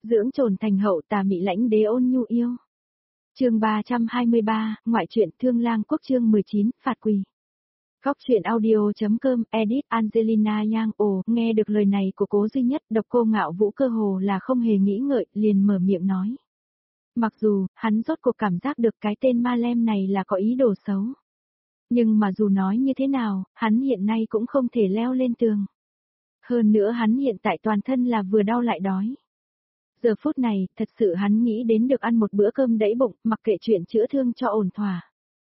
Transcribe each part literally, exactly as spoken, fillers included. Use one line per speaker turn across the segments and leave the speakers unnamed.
dưỡng trồn thành hậu tà mị lãnh đế ôn nhu yêu. Chương ba trăm hai mươi ba, ngoại truyện Thương Lang Quốc chương mười chín, phạt quỳ. Góc truyện audio.com, edit Angelina Yang. Ồ, nghe được lời này của Cố Duy Nhất, Độc Cô Ngạo Vũ cơ hồ là không hề nghĩ ngợi, liền mở miệng nói. Mặc dù, hắn rốt cuộc cảm giác được cái tên Ma Lem này là có ý đồ xấu. Nhưng mà dù nói như thế nào, hắn hiện nay cũng không thể leo lên tường. Hơn nữa hắn hiện tại toàn thân là vừa đau lại đói. Giờ phút này, thật sự hắn nghĩ đến được ăn một bữa cơm đẫy bụng, mặc kệ chuyện chữa thương cho ổn thỏa.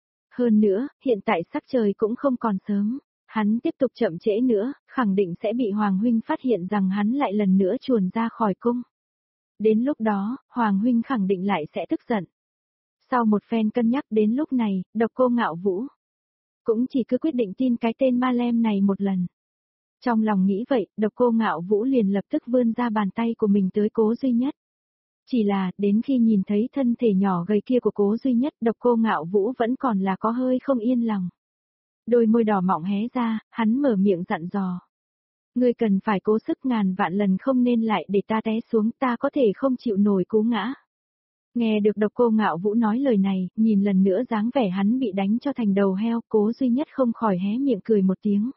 Hơn nữa, hiện tại sắc trời cũng không còn sớm. Hắn tiếp tục chậm trễ nữa, khẳng định sẽ bị Hoàng Huynh phát hiện rằng hắn lại lần nữa chuồn ra khỏi cung. Đến lúc đó, Hoàng Huynh khẳng định lại sẽ tức giận. Sau một phen cân nhắc đến lúc này, Độc Cô Ngạo Vũ cũng chỉ cứ quyết định tin cái tên Ma Lem này một lần. Trong lòng nghĩ vậy, Độc Cô Ngạo Vũ liền lập tức vươn ra bàn tay của mình tới Cố Duy Nhất. Chỉ là, đến khi nhìn thấy thân thể nhỏ gầy kia của Cố Duy Nhất, Độc Cô Ngạo Vũ vẫn còn là có hơi không yên lòng. Đôi môi đỏ mọng hé ra, hắn mở miệng dặn dò. Ngươi cần phải cố sức ngàn vạn lần không nên lại để ta té xuống, ta có thể không chịu nổi cú ngã. Nghe được Độc Cô Ngạo Vũ nói lời này, nhìn lần nữa dáng vẻ hắn bị đánh cho thành đầu heo, Cố Duy Nhất không khỏi hé miệng cười một tiếng.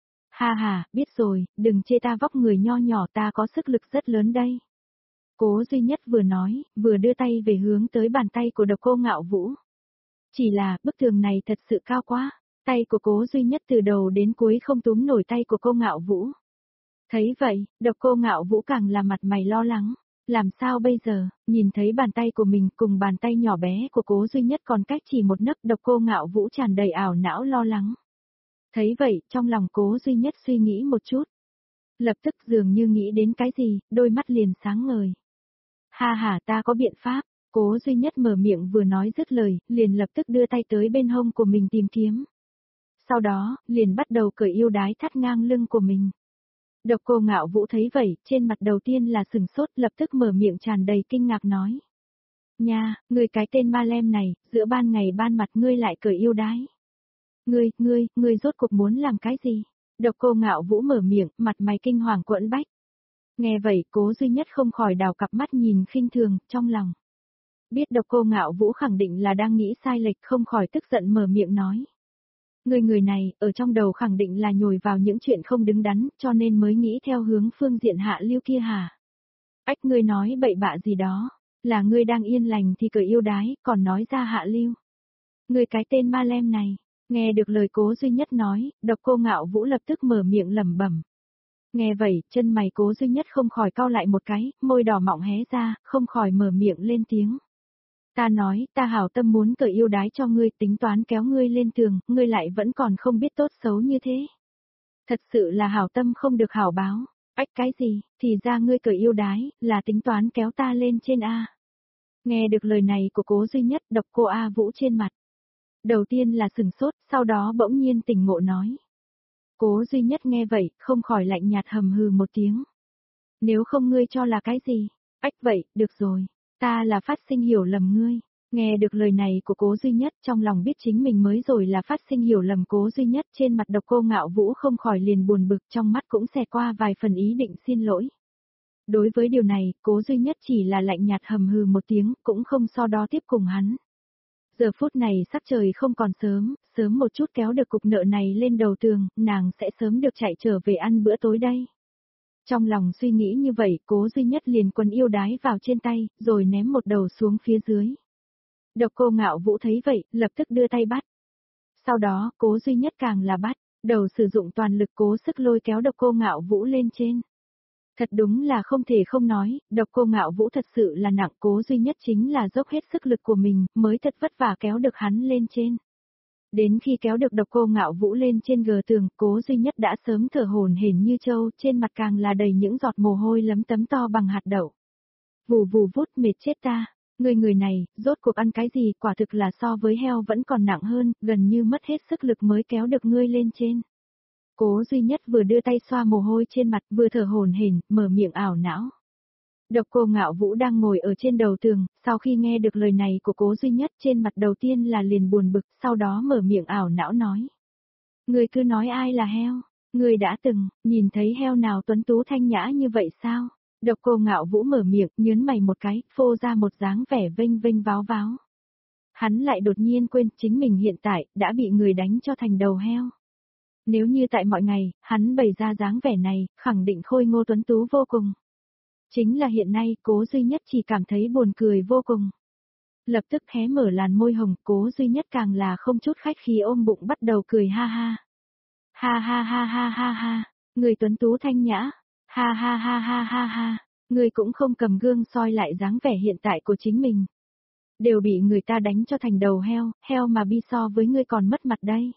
Ha ha, biết rồi, đừng chê ta vóc người nho nhỏ, ta có sức lực rất lớn đây. Cố Duy Nhất vừa nói, vừa đưa tay về hướng tới bàn tay của Độc Cô Ngạo Vũ. Chỉ là, bức tường này thật sự cao quá, tay của Cố Duy Nhất từ đầu đến cuối không túm nổi tay của cô Ngạo Vũ. Thấy vậy, Độc Cô Ngạo Vũ càng là mặt mày lo lắng, làm sao bây giờ, nhìn thấy bàn tay của mình cùng bàn tay nhỏ bé của Cố Duy Nhất còn cách chỉ một nấc, Độc Cô Ngạo Vũ tràn đầy ảo não lo lắng. Thấy vậy, trong lòng Cố Duy Nhất suy nghĩ một chút. Lập tức dường như nghĩ đến cái gì, đôi mắt liền sáng ngời. Ha ha, ta có biện pháp. Cố Duy Nhất mở miệng vừa nói dứt lời, liền lập tức đưa tay tới bên hông của mình tìm kiếm. Sau đó, liền bắt đầu cởi yêu đái thắt ngang lưng của mình. Độc Cô Ngạo Vũ thấy vậy, trên mặt đầu tiên là sừng sốt, lập tức mở miệng tràn đầy kinh ngạc nói. Nha, ngươi cái tên Ma Lem này, giữa ban ngày ban mặt ngươi lại cởi yêu đái. Ngươi, ngươi, ngươi rốt cuộc muốn làm cái gì? Độc Cô Ngạo Vũ mở miệng, mặt mày kinh hoàng quẫn bách. Nghe vậy, Cố Duy Nhất không khỏi đào cặp mắt nhìn khinh thường, trong lòng. Biết Độc Cô Ngạo Vũ khẳng định là đang nghĩ sai lệch, không khỏi tức giận mở miệng nói. Người người này, ở trong đầu khẳng định là nhồi vào những chuyện không đứng đắn, cho nên mới nghĩ theo hướng phương diện hạ lưu kia hả? Ách, ngươi nói bậy bạ gì đó, là ngươi đang yên lành thì cởi yêu đái, còn nói ra hạ lưu. Ngươi cái tên Ma Lem này. Nghe được lời Cố Duy Nhất nói, Độc Cô Ngạo Vũ lập tức mở miệng lẩm bẩm. Nghe vậy, chân mày Cố Duy Nhất không khỏi cau lại một cái, môi đỏ mọng hé ra, không khỏi mở miệng lên tiếng. Ta nói, ta hảo tâm muốn cởi yêu đái cho ngươi, tính toán kéo ngươi lên tường, ngươi lại vẫn còn không biết tốt xấu như thế. Thật sự là hảo tâm không được hảo báo. Ách, cái gì, thì ra ngươi cởi yêu đái, là tính toán kéo ta lên trên A. Nghe được lời này của Cố Duy Nhất, Độc Cô A Vũ trên mặt. Đầu tiên là sừng sốt, sau đó bỗng nhiên tỉnh ngộ nói. Cố Duy Nhất nghe vậy, không khỏi lạnh nhạt hầm hừ một tiếng. Nếu không ngươi cho là cái gì? Ách, vậy, được rồi, ta là phát sinh hiểu lầm ngươi. Nghe được lời này của Cố Duy Nhất, trong lòng biết chính mình mới rồi là phát sinh hiểu lầm. Cố Duy Nhất trên mặt Độc Cô Ngạo Vũ không khỏi liền buồn bực, trong mắt cũng xẹt qua vài phần ý định xin lỗi. Đối với điều này, Cố Duy Nhất chỉ là lạnh nhạt hầm hừ một tiếng, cũng không so đo tiếp cùng hắn. Giờ phút này sắc trời không còn sớm, sớm một chút kéo được cục nợ này lên đầu tường, nàng sẽ sớm được chạy trở về ăn bữa tối đây. Trong lòng suy nghĩ như vậy, Cố Duy Nhất liền quấn yêu đái vào trên tay, rồi ném một đầu xuống phía dưới. Độc Cô Ngạo Vũ thấy vậy, lập tức đưa tay bắt. Sau đó, Cố Duy Nhất càng là bắt, đầu sử dụng toàn lực cố sức lôi kéo Độc Cô Ngạo Vũ lên trên. Thật đúng là không thể không nói, Độc Cô Ngạo Vũ thật sự là nặng, Cố Duy Nhất chính là dốc hết sức lực của mình, mới thật vất vả kéo được hắn lên trên. Đến khi kéo được Độc Cô Ngạo Vũ lên trên gờ tường, Cố Duy Nhất đã sớm thở hổn hển như trâu, trên mặt càng là đầy những giọt mồ hôi lấm tấm to bằng hạt đậu. Vù vù vút, mệt chết ta, người người này, rốt cuộc ăn cái gì, quả thực là so với heo vẫn còn nặng hơn, gần như mất hết sức lực mới kéo được ngươi lên trên. Cố Duy Nhất vừa đưa tay xoa mồ hôi trên mặt, vừa thở hổn hển, mở miệng ảo não. Độc Cô Ngạo Vũ đang ngồi ở trên đầu tường, sau khi nghe được lời này của Cố Duy Nhất, trên mặt đầu tiên là liền buồn bực, sau đó mở miệng ảo não nói. Người cứ nói ai là heo, người đã từng, nhìn thấy heo nào tuấn tú thanh nhã như vậy sao? Độc Cô Ngạo Vũ mở miệng, nhớn mày một cái, phô ra một dáng vẻ vênh vênh váo váo. Hắn lại đột nhiên quên chính mình hiện tại, đã bị người đánh cho thành đầu heo. Nếu như tại mọi ngày, hắn bày ra dáng vẻ này, khẳng định khôi ngô tuấn tú vô cùng. Chính là hiện nay, Cố Duy Nhất chỉ cảm thấy buồn cười vô cùng. Lập tức hé mở làn môi hồng, Cố Duy Nhất càng là không chút khách khí ôm bụng bắt đầu cười ha ha. Ha ha ha ha ha ha, người tuấn tú thanh nhã. Ha ha ha ha ha ha, người cũng không cầm gương soi lại dáng vẻ hiện tại của chính mình. Đều bị người ta đánh cho thành đầu heo, heo mà bi so với ngươi còn mất mặt đây.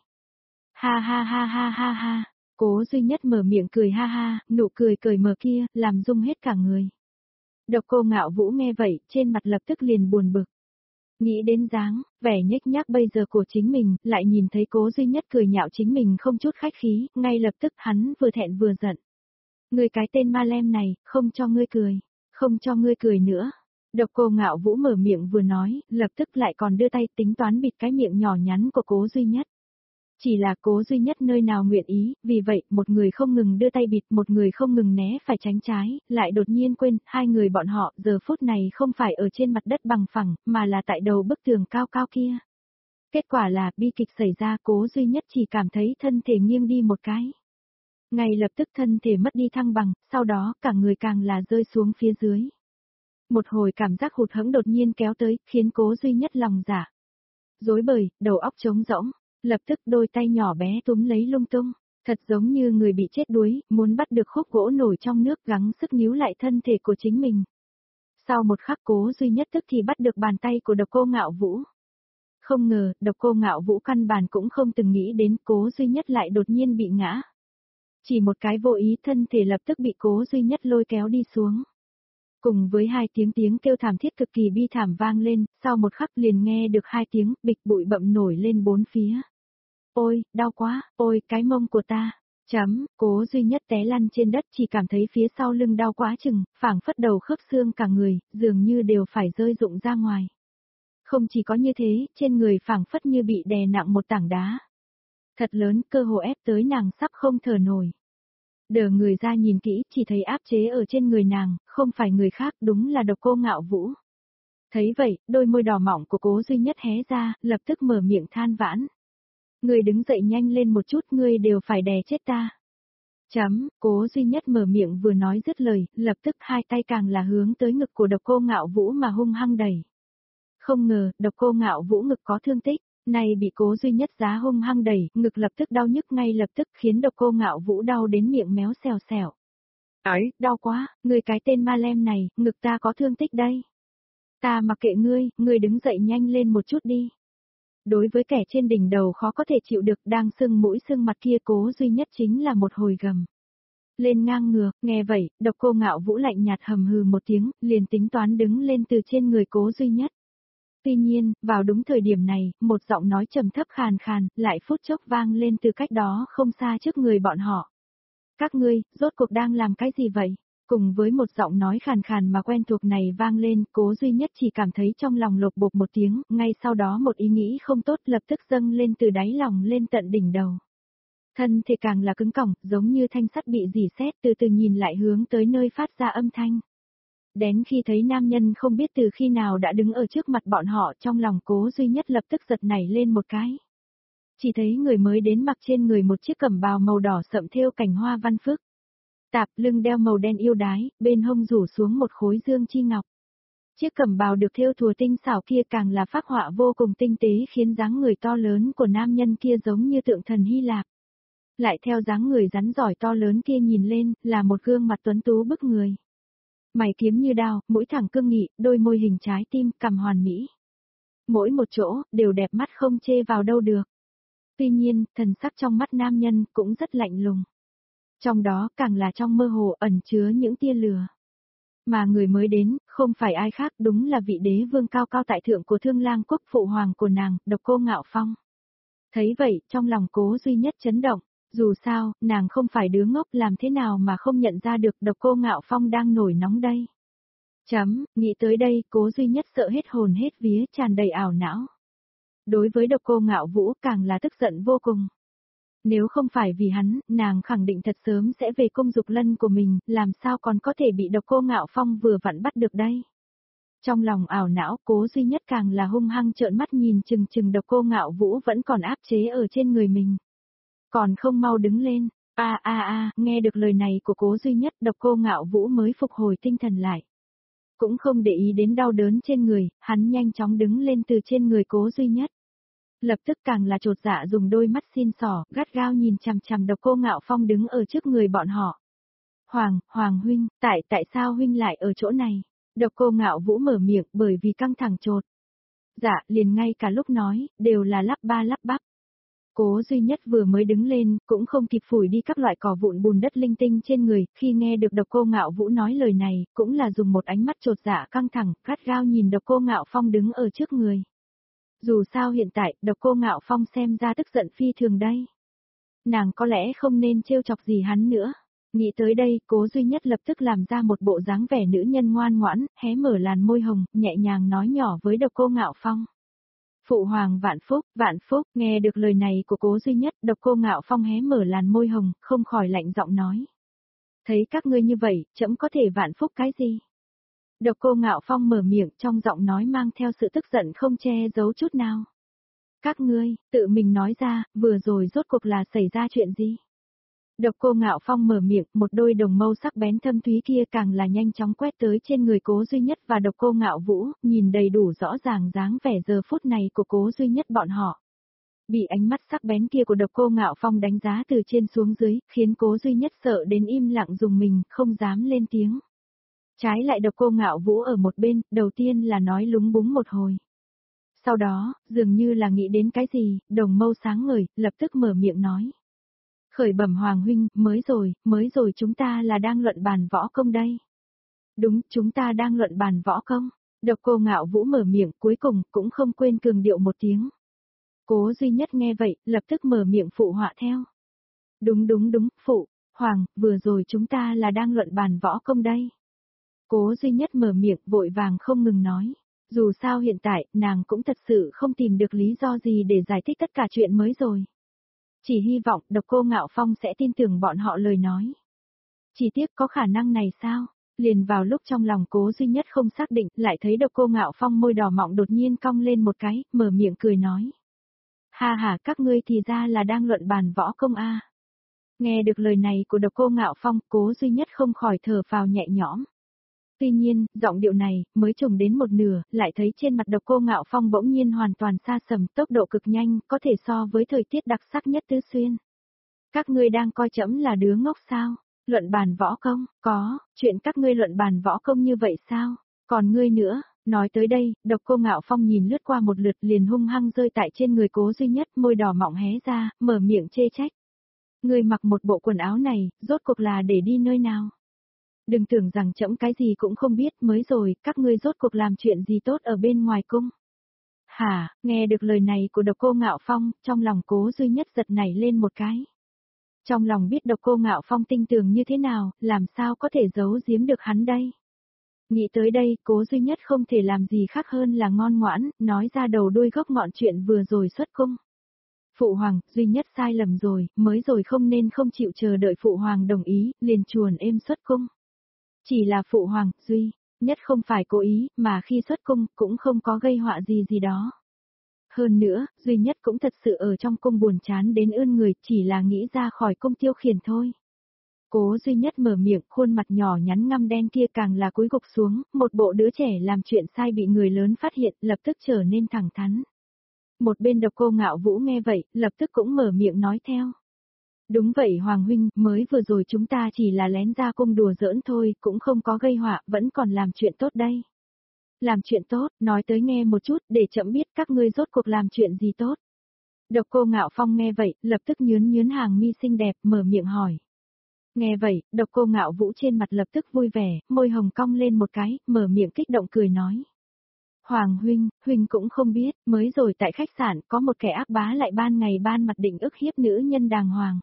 Ha ha ha ha ha ha, Cố Duy Nhất mở miệng cười ha ha, nụ cười cười mờ kia, làm rung hết cả người. Độc Cô Ngạo Vũ nghe vậy, trên mặt lập tức liền buồn bực. Nghĩ đến dáng, vẻ nhếch nhác bây giờ của chính mình, lại nhìn thấy Cố Duy Nhất cười nhạo chính mình không chút khách khí, ngay lập tức hắn vừa thẹn vừa giận. Ngươi cái tên ma lem này, không cho ngươi cười, không cho ngươi cười nữa. Độc Cô Ngạo Vũ mở miệng vừa nói, lập tức lại còn đưa tay tính toán bịt cái miệng nhỏ nhắn của Cố Duy Nhất. Chỉ là Cố Duy Nhất nơi nào nguyện ý, vì vậy, một người không ngừng đưa tay bịt, một người không ngừng né phải tránh trái, lại đột nhiên quên, hai người bọn họ giờ phút này không phải ở trên mặt đất bằng phẳng, mà là tại đầu bức tường cao cao kia. Kết quả là, bi kịch xảy ra, Cố Duy Nhất chỉ cảm thấy thân thể nghiêng đi một cái. Ngay lập tức thân thể mất đi thăng bằng, sau đó cả người càng là rơi xuống phía dưới. Một hồi cảm giác hụt hẫng đột nhiên kéo tới, khiến Cố Duy Nhất lòng dạ rối bời, đầu óc trống rỗng, lập tức đôi tay nhỏ bé túm lấy lung tung, thật giống như người bị chết đuối, muốn bắt được khúc gỗ nổi trong nước gắng sức níu lại thân thể của chính mình. Sau một khắc Cố Duy Nhất tức thì bắt được bàn tay của Độc Cô Ngạo Vũ. Không ngờ, Độc Cô Ngạo Vũ căn bản cũng không từng nghĩ đến Cố Duy Nhất lại đột nhiên bị ngã. Chỉ một cái vô ý thân thể lập tức bị Cố Duy Nhất lôi kéo đi xuống. Cùng với hai tiếng tiếng kêu thảm thiết cực kỳ bi thảm vang lên, sau một khắc liền nghe được hai tiếng bịch bụi bậm nổi lên bốn phía. Ôi, đau quá, ôi, cái mông của ta. Chấm, Cố Duy Nhất té lăn trên đất chỉ cảm thấy phía sau lưng đau quá chừng, phảng phất đầu khớp xương cả người, dường như đều phải rơi rụng ra ngoài. Không chỉ có như thế, trên người phảng phất như bị đè nặng một tảng đá. Thật lớn, cơ hồ ép tới nàng sắp không thở nổi. Đờ người ra nhìn kỹ, chỉ thấy áp chế ở trên người nàng, không phải người khác, đúng là Độc Cô Ngạo Vũ. Thấy vậy, đôi môi đỏ mỏng của Cố Duy Nhất hé ra, lập tức mở miệng than vãn. Ngươi đứng dậy nhanh lên một chút, ngươi đều phải đè chết ta. Chấm, Cố Duy Nhất mở miệng vừa nói dứt lời, lập tức hai tay càng là hướng tới ngực của Độc Cô Ngạo Vũ mà hung hăng đẩy. Không ngờ, Độc Cô Ngạo Vũ ngực có thương tích. Này bị Cố Duy Nhất giá hung hăng đẩy, ngực lập tức đau nhức ngay lập tức khiến Độc Cô Ngạo Vũ đau đến miệng méo xèo xèo. Ấy, đau quá, ngươi cái tên ma lem này, ngực ta có thương tích đây. Ta mặc kệ ngươi, ngươi đứng dậy nhanh lên một chút đi. Đối với kẻ trên đỉnh đầu khó có thể chịu được đang sưng mũi sưng mặt kia Cố Duy Nhất chính là một hồi gầm. Lên ngang ngược, nghe vậy, Độc Cô Ngạo Vũ lạnh nhạt hầm hừ một tiếng, liền tính toán đứng lên từ trên người Cố Duy Nhất. Tuy nhiên, vào đúng thời điểm này, một giọng nói trầm thấp khàn khàn, lại phút chốc vang lên từ cách đó không xa trước người bọn họ. Các ngươi, rốt cuộc đang làm cái gì vậy? Cùng với một giọng nói khàn khàn mà quen thuộc này vang lên, Cố Duy Nhất chỉ cảm thấy trong lòng lột bột một tiếng, ngay sau đó một ý nghĩ không tốt lập tức dâng lên từ đáy lòng lên tận đỉnh đầu. Thân thể càng là cứng cỏng, giống như thanh sắt bị rỉ sét, từ từ nhìn lại hướng tới nơi phát ra âm thanh. Đến khi thấy nam nhân không biết từ khi nào đã đứng ở trước mặt bọn họ, trong lòng Cố Duy Nhất lập tức giật nảy lên một cái. Chỉ thấy người mới đến mặc trên người một chiếc cẩm bào màu đỏ sậm thêu cảnh hoa văn phức tạp, lưng đeo màu đen yêu đái, bên hông rủ xuống một khối dương chi ngọc. Chiếc cẩm bào được thêu thùa tinh xảo kia càng là phác họa vô cùng tinh tế, khiến dáng người to lớn của nam nhân kia giống như tượng thần Hy Lạp. Lại theo dáng người rắn giỏi to lớn kia nhìn lên, là một gương mặt tuấn tú bức người. Mày kiếm như đao, mũi thẳng cương nghị, đôi môi hình trái tim, cằm hoàn mỹ. Mỗi một chỗ, đều đẹp mắt không chê vào đâu được. Tuy nhiên, thần sắc trong mắt nam nhân cũng rất lạnh lùng. Trong đó càng là trong mơ hồ ẩn chứa những tia lửa. Mà người mới đến, không phải ai khác, đúng là vị đế vương cao cao tại thượng của Thương Lang quốc, phụ hoàng của nàng, Độc Cô Ngạo Phong. Thấy vậy, trong lòng Cố Duy Nhất chấn động. Dù sao, nàng không phải đứa ngốc, làm thế nào mà không nhận ra được Độc Cô Ngạo Phong đang nổi nóng đây. Chấm, nghĩ tới đây, Cố Duy Nhất sợ hết hồn hết vía, tràn đầy ảo não. Đối với Độc Cô Ngạo Vũ càng là tức giận vô cùng. Nếu không phải vì hắn, nàng khẳng định thật sớm sẽ về cung Dục Lân của mình, làm sao còn có thể bị Độc Cô Ngạo Phong vừa vặn bắt được đây. Trong lòng ảo não, Cố Duy Nhất càng là hung hăng trợn mắt nhìn chừng chừng Độc Cô Ngạo Vũ vẫn còn áp chế ở trên người mình. Còn không mau đứng lên, a a a, nghe được lời này của Cố Duy Nhất, Độc Cô Ngạo Vũ mới phục hồi tinh thần lại. Cũng không để ý đến đau đớn trên người, hắn nhanh chóng đứng lên từ trên người Cố Duy Nhất. Lập tức càng là trột dạ dùng đôi mắt xin sỏ, gắt gao nhìn chằm chằm Độc Cô Ngạo Phong đứng ở trước người bọn họ. Hoàng, Hoàng huynh, tại tại sao huynh lại ở chỗ này? Độc Cô Ngạo Vũ mở miệng bởi vì căng thẳng trột. Dạ, liền ngay cả lúc nói, đều là lắp ba lắp bắp. Cố Duy Nhất vừa mới đứng lên, cũng không kịp phủi đi các loại cỏ vụn bùn đất linh tinh trên người, khi nghe được Độc Cô Ngạo Vũ nói lời này, cũng là dùng một ánh mắt trột dạ căng thẳng, gắt gao nhìn Độc Cô Ngạo Phong đứng ở trước người. Dù sao hiện tại, Độc Cô Ngạo Phong xem ra tức giận phi thường đây. Nàng có lẽ không nên trêu chọc gì hắn nữa. Nghĩ tới đây, Cố Duy Nhất lập tức làm ra một bộ dáng vẻ nữ nhân ngoan ngoãn, hé mở làn môi hồng, nhẹ nhàng nói nhỏ với Độc Cô Ngạo Phong. Phụ hoàng vạn phúc, vạn phúc, nghe được lời này của Cố Duy Nhất, Độc Cô Ngạo Phong hé mở làn môi hồng, không khỏi lạnh giọng nói. Thấy các ngươi như vậy, trẫm có thể vạn phúc cái gì? Độc Cô Ngạo Phong mở miệng trong giọng nói mang theo sự tức giận không che giấu chút nào. Các ngươi, tự mình nói ra, vừa rồi rốt cuộc là xảy ra chuyện gì? Độc Cô Ngạo Phong mở miệng, một đôi đồng mâu sắc bén thâm thúy kia càng là nhanh chóng quét tới trên người Cố Duy Nhất và Độc Cô Ngạo Vũ, nhìn đầy đủ rõ ràng dáng vẻ giờ phút này của Cố Duy Nhất bọn họ. Bị ánh mắt sắc bén kia của Độc Cô Ngạo Phong đánh giá từ trên xuống dưới, khiến Cố Duy Nhất sợ đến im lặng dùng mình, không dám lên tiếng. Trái lại Độc Cô Ngạo Vũ ở một bên, đầu tiên là nói lúng búng một hồi. Sau đó, dường như là nghĩ đến cái gì, đồng mâu sáng ngời, lập tức mở miệng nói. Khởi bẩm Hoàng huynh, mới rồi, mới rồi chúng ta là đang luận bàn võ công đây. Đúng, chúng ta đang luận bàn võ công. Độc Cô Ngạo Vũ mở miệng, cuối cùng cũng không quên cường điệu một tiếng. Cố Duy Nhất nghe vậy, lập tức mở miệng phụ họa theo. Đúng đúng đúng, phụ, Hoàng, vừa rồi chúng ta là đang luận bàn võ công đây. Cố Duy Nhất mở miệng vội vàng không ngừng nói. Dù sao hiện tại, nàng cũng thật sự không tìm được lý do gì để giải thích tất cả chuyện mới rồi. Chỉ hy vọng Độc Cô Ngạo Phong sẽ tin tưởng bọn họ lời nói. Chỉ tiếc có khả năng này sao? Liền vào lúc trong lòng Cố Duy Nhất không xác định, lại thấy Độc Cô Ngạo Phong môi đỏ mọng đột nhiên cong lên một cái, mở miệng cười nói. Ha ha, các ngươi thì ra là đang luận bàn võ công a. Nghe được lời này của Độc Cô Ngạo Phong, Cố Duy Nhất không khỏi thở phào nhẹ nhõm. Tuy nhiên, giọng điệu này, mới trùng đến một nửa, lại thấy trên mặt Độc Cô Ngạo Phong bỗng nhiên hoàn toàn xa sầm, tốc độ cực nhanh, có thể so với thời tiết đặc sắc nhất tứ xuyên. Các ngươi đang coi trẫm là đứa ngốc sao? Luận bàn võ công, có, chuyện các ngươi luận bàn võ công như vậy sao? Còn ngươi nữa, nói tới đây, Độc Cô Ngạo Phong nhìn lướt qua một lượt liền hung hăng rơi tại trên người Cố Duy Nhất, môi đỏ mọng hé ra, mở miệng chê trách. Ngươi mặc một bộ quần áo này, rốt cuộc là để đi nơi nào? Đừng tưởng rằng trẫm cái gì cũng không biết, mới rồi, các ngươi rốt cuộc làm chuyện gì tốt ở bên ngoài cung. Hả, nghe được lời này của Độc Cô Ngạo Phong, trong lòng Cố Duy Nhất giật nảy lên một cái. Trong lòng biết Độc Cô Ngạo Phong tinh tường như thế nào, làm sao có thể giấu giếm được hắn đây. Nghĩ tới đây, Cố Duy Nhất không thể làm gì khác hơn là ngoan ngoãn, nói ra đầu đuôi gốc ngọn chuyện vừa rồi xuất cung. Phụ hoàng, Duy Nhất sai lầm rồi, mới rồi không nên không chịu chờ đợi Phụ hoàng đồng ý, liền chuồn êm xuất cung. Chỉ là Phụ hoàng, Duy Nhất không phải cố ý, mà khi xuất cung, cũng không có gây họa gì gì đó. Hơn nữa, Duy Nhất cũng thật sự ở trong cung buồn chán đến ươn người, chỉ là nghĩ ra khỏi cung tiêu khiển thôi. Cố Duy Nhất mở miệng, khuôn mặt nhỏ nhắn ngăm đen kia càng là cúi gục xuống, một bộ đứa trẻ làm chuyện sai bị người lớn phát hiện, lập tức trở nên thẳng thắn. Một bên Độc Cô Ngạo Vũ nghe vậy, lập tức cũng mở miệng nói theo. Đúng vậy Hoàng huynh, mới vừa rồi chúng ta chỉ là lén ra cung đùa giỡn thôi, cũng không có gây họa, vẫn còn làm chuyện tốt đây. Làm chuyện tốt, nói tới nghe một chút, để chậm biết các ngươi rốt cuộc làm chuyện gì tốt. Độc Cô Ngạo Phong nghe vậy, lập tức nhướn nhướn hàng mi xinh đẹp, mở miệng hỏi. Nghe vậy, Độc Cô Ngạo Vũ trên mặt lập tức vui vẻ, môi hồng cong lên một cái, mở miệng kích động cười nói. Hoàng huynh, huynh cũng không biết, mới rồi tại khách sạn có một kẻ ác bá lại ban ngày ban mặt định ức hiếp nữ nhân đàng hoàng.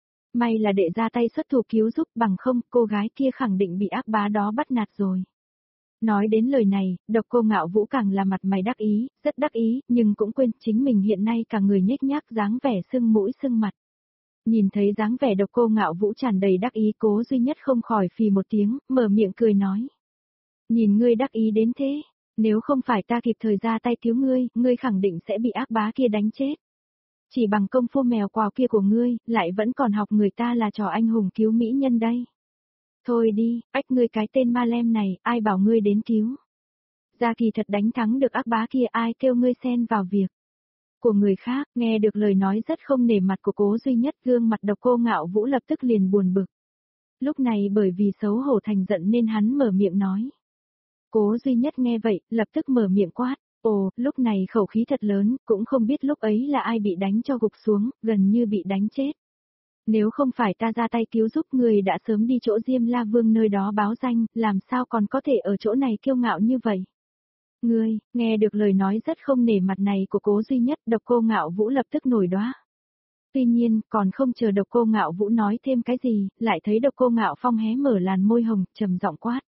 May là đệ ra tay xuất thủ cứu giúp, bằng không cô gái kia khẳng định bị ác bá đó bắt nạt rồi. Nói đến lời này, Độc Cô Ngạo Vũ càng là mặt mày đắc ý, rất đắc ý, nhưng cũng quên chính mình hiện nay cả người nhếch nhác dáng vẻ sưng mũi sưng mặt. Nhìn thấy dáng vẻ Độc Cô Ngạo Vũ tràn đầy đắc ý, Cố Duy Nhất không khỏi phì một tiếng, mở miệng cười nói. Nhìn ngươi đắc ý đến thế, nếu không phải ta kịp thời ra tay cứu ngươi, ngươi khẳng định sẽ bị ác bá kia đánh chết. Chỉ bằng công phu mèo quào kia của ngươi, lại vẫn còn học người ta là trò anh hùng cứu mỹ nhân đây. Thôi đi, ách ngươi cái tên ma lem này, ai bảo ngươi đến cứu. Ra kỳ thật đánh thắng được ác bá kia, ai kêu ngươi xen vào việc của người khác. Nghe được lời nói rất không nể mặt của Cố Duy Nhất, gương mặt Độc Cô Ngạo Vũ lập tức liền buồn bực. Lúc này bởi vì xấu hổ thành giận nên hắn mở miệng nói. Cố Duy Nhất nghe vậy, lập tức mở miệng quát. Ồ, lúc này khẩu khí thật lớn, cũng không biết lúc ấy là ai bị đánh cho gục xuống, gần như bị đánh chết. Nếu không phải ta ra tay cứu giúp, người đã sớm đi chỗ Diêm La Vương nơi đó báo danh, làm sao còn có thể ở chỗ này kiêu ngạo như vậy. Ngươi, nghe được lời nói rất không nể mặt này của Cố Duy Nhất, Độc Cô Ngạo Vũ lập tức nổi đoá. Tuy nhiên, còn không chờ Độc Cô Ngạo Vũ nói thêm cái gì, lại thấy Độc Cô Ngạo Phong hé mở làn môi hồng, trầm giọng quát.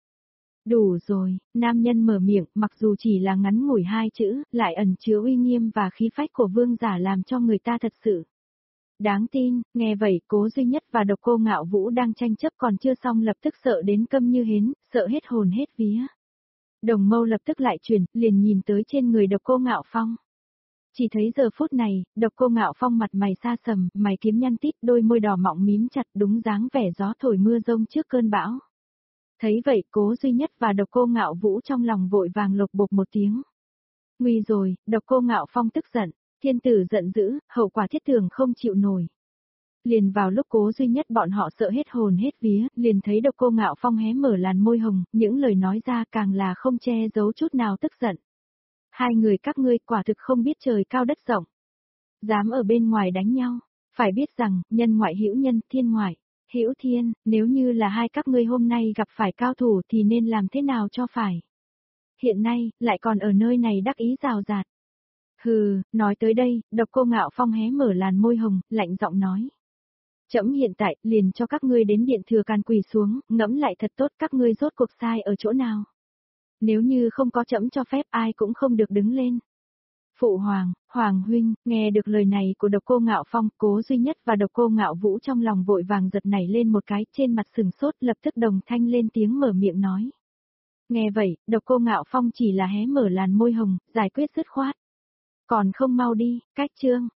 Đủ rồi, nam nhân mở miệng, mặc dù chỉ là ngắn ngủi hai chữ, lại ẩn chứa uy nghiêm và khí phách của vương giả làm cho người ta thật sự đáng tin. Nghe vậy, Cố Duy Nhất và Độc Cô Ngạo Vũ đang tranh chấp còn chưa xong lập tức sợ đến câm như hến, sợ hết hồn hết vía. Đồng mâu lập tức lại chuyển, liền nhìn tới trên người Độc Cô Ngạo Phong. Chỉ thấy giờ phút này, Độc Cô Ngạo Phong mặt mày xa sầm, mày kiếm nhăn tít, đôi môi đỏ mọng mím chặt, đúng dáng vẻ gió thổi mưa rông trước cơn bão. Thấy vậy, Cố Duy Nhất và Độc Cô Ngạo Vũ trong lòng vội vàng lột bột một tiếng. Nguy rồi, Độc Cô Ngạo Phong tức giận, thiên tử giận dữ, hậu quả thiết tưởng không chịu nổi. Liền vào lúc Cố Duy Nhất bọn họ sợ hết hồn hết vía, liền thấy Độc Cô Ngạo Phong hé mở làn môi hồng, những lời nói ra càng là không che giấu chút nào tức giận. Hai người các ngươi quả thực không biết trời cao đất rộng. Dám ở bên ngoài đánh nhau, phải biết rằng, nhân ngoại hữu nhân, thiên ngoại hữu thiên, nếu như là hai các ngươi hôm nay gặp phải cao thủ thì nên làm thế nào cho phải. Hiện nay, lại còn ở nơi này đắc ý rào rạt. Hừ, nói tới đây, Độc Cô Ngạo Phong hé mở làn môi hồng, lạnh giọng nói. Trẫm hiện tại, liền cho các ngươi đến điện thừa can quỳ xuống, ngẫm lại thật tốt các ngươi rốt cuộc sai ở chỗ nào. Nếu như không có trẫm cho phép ai cũng không được đứng lên. Phụ Hoàng, Hoàng Huynh, nghe được lời này của Độc Cô Ngạo Phong, Cố Duy Nhất và Độc Cô Ngạo Vũ trong lòng vội vàng giật nảy lên một cái, trên mặt sừng sốt lập tức đồng thanh lên tiếng mở miệng nói. Nghe vậy, Độc Cô Ngạo Phong chỉ là hé mở làn môi hồng, giải quyết dứt khoát. Còn không mau đi, cách chương.